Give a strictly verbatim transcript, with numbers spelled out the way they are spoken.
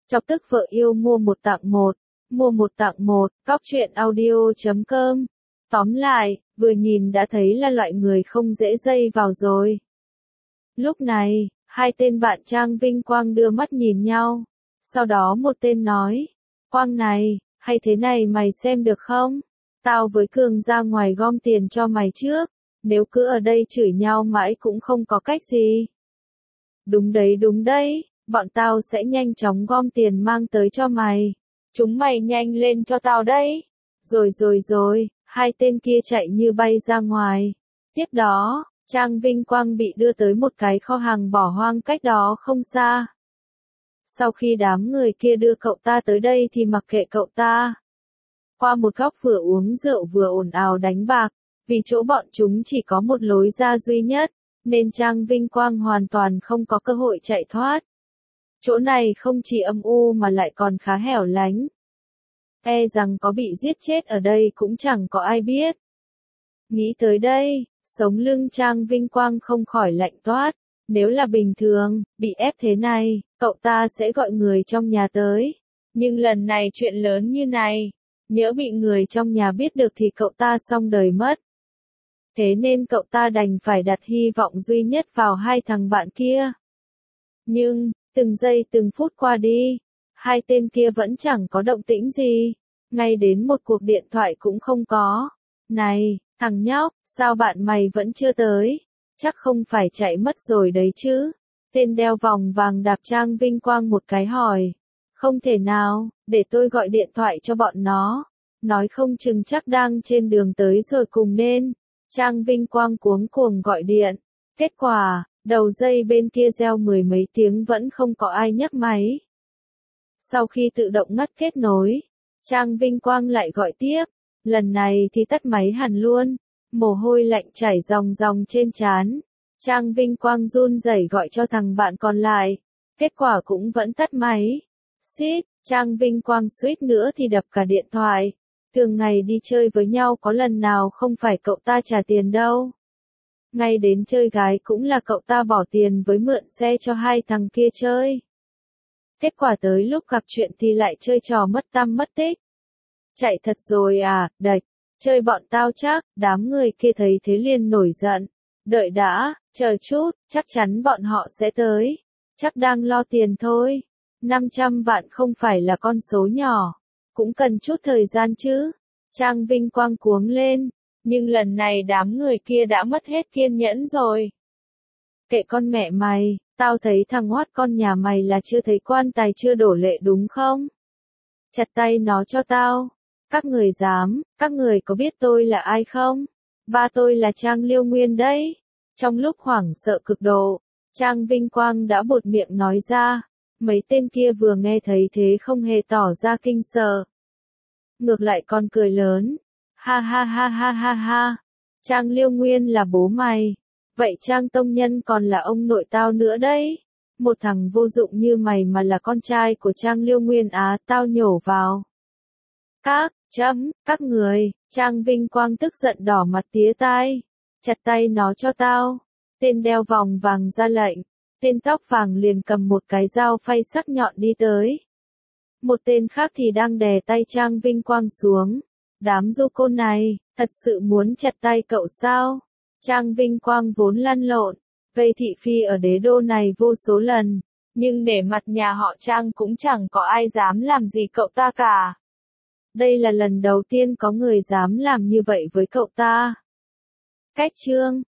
Chọc tức vợ yêu mua một tặng một, mua một tặng một, cóc truyện audio chấm com. Tóm lại, vừa nhìn đã thấy là loại người không dễ dây vào rồi. Lúc này, hai tên bạn Trang Vinh Quang đưa mắt nhìn nhau. Sau đó một tên nói, Quang này, hay thế này mày xem được không? Tao với Cường ra ngoài gom tiền cho mày trước, nếu cứ ở đây chửi nhau mãi cũng không có cách gì. Đúng đấy đúng đấy, bọn tao sẽ nhanh chóng gom tiền mang tới cho mày. Chúng mày nhanh lên cho tao đấy. Rồi rồi rồi, hai tên kia chạy như bay ra ngoài. Tiếp đó, Trang Vinh Quang bị đưa tới một cái kho hàng bỏ hoang cách đó không xa. Sau khi đám người kia đưa cậu ta tới đây thì mặc kệ cậu ta. Qua một góc vừa uống rượu vừa ồn ào đánh bạc, vì chỗ bọn chúng chỉ có một lối ra duy nhất, nên Trang Vinh Quang hoàn toàn không có cơ hội chạy thoát. Chỗ này không chỉ âm u mà lại còn khá hẻo lánh. E rằng có bị giết chết ở đây cũng chẳng có ai biết. Nghĩ tới đây, sống lưng Trang Vinh Quang không khỏi lạnh toát. Nếu là bình thường, bị ép thế này, cậu ta sẽ gọi người trong nhà tới. Nhưng lần này chuyện lớn như này, nhỡ bị người trong nhà biết được thì cậu ta xong đời mất. Thế nên cậu ta đành phải đặt hy vọng duy nhất vào hai thằng bạn kia. Nhưng, từng giây từng phút qua đi, hai tên kia vẫn chẳng có động tĩnh gì, ngay đến một cuộc điện thoại cũng không có. Này, thằng nhóc, sao bạn mày vẫn chưa tới? Chắc không phải chạy mất rồi đấy chứ? Tên đeo vòng vàng đạp Trang Vinh Quang một cái hỏi. Không thể nào, để tôi gọi điện thoại cho bọn nó. Nói không chừng chắc đang trên đường tới rồi cùng nên. Trang Vinh Quang cuống cuồng gọi điện. Kết quả, đầu dây bên kia reo mười mấy tiếng vẫn không có ai nhấc máy. Sau khi tự động ngắt kết nối, Trang Vinh Quang lại gọi tiếp. Lần này thì tắt máy hẳn luôn. Mồ hôi lạnh chảy ròng ròng trên trán. Trang Vinh Quang run rẩy gọi cho thằng bạn còn lại. Kết quả cũng vẫn tắt máy. Xít, Trang Vinh Quang suýt nữa thì đập cả điện thoại. Thường ngày đi chơi với nhau có lần nào không phải cậu ta trả tiền đâu. Ngay đến chơi gái cũng là cậu ta bỏ tiền với mượn xe cho hai thằng kia chơi. Kết quả tới lúc gặp chuyện thì lại chơi trò mất tăm mất tích. Chạy thật rồi à, đạch, chơi bọn tao chắc, đám người kia thấy thế liền nổi giận. Đợi đã, chờ chút, chắc chắn bọn họ sẽ tới. Chắc đang lo tiền thôi. năm trăm vạn không phải là con số nhỏ. Cũng cần chút thời gian chứ. Trang Vinh Quang cuống lên. Nhưng lần này đám người kia đã mất hết kiên nhẫn rồi. Kệ con mẹ mày, tao thấy thằng hoát con nhà mày là chưa thấy quan tài chưa đổ lệ đúng không? Chặt tay nó cho tao. Các người dám, các người có biết tôi là ai không? Ba tôi là Trang Liêu Nguyên đấy. Trong lúc hoảng sợ cực độ, Trang Vinh Quang đã buột miệng nói ra. Mấy tên kia vừa nghe thấy thế không hề tỏ ra kinh sợ. Ngược lại còn cười lớn. Ha ha ha ha ha ha. Trang Liêu Nguyên là bố mày. Vậy Trang Tông Nhân còn là ông nội tao nữa đấy. Một thằng vô dụng như mày mà là con trai của Trang Liêu Nguyên á, tao nhổ vào. Các, chấm, các người, Trang Vinh Quang tức giận đỏ mặt tía tai. Chặt tay nó cho tao. Tên đeo vòng vàng ra lệnh. Tên tóc vàng liền cầm một cái dao phay sắc nhọn đi tới. Một tên khác thì đang đè tay Trang Vinh Quang xuống. Đám du côn này, thật sự muốn chặt tay cậu sao? Trang Vinh Quang vốn lăn lộn, gây thị phi ở đế đô này vô số lần. Nhưng để mặt nhà họ Trang cũng chẳng có ai dám làm gì cậu ta cả. Đây là lần đầu tiên có người dám làm như vậy với cậu ta. Cách chương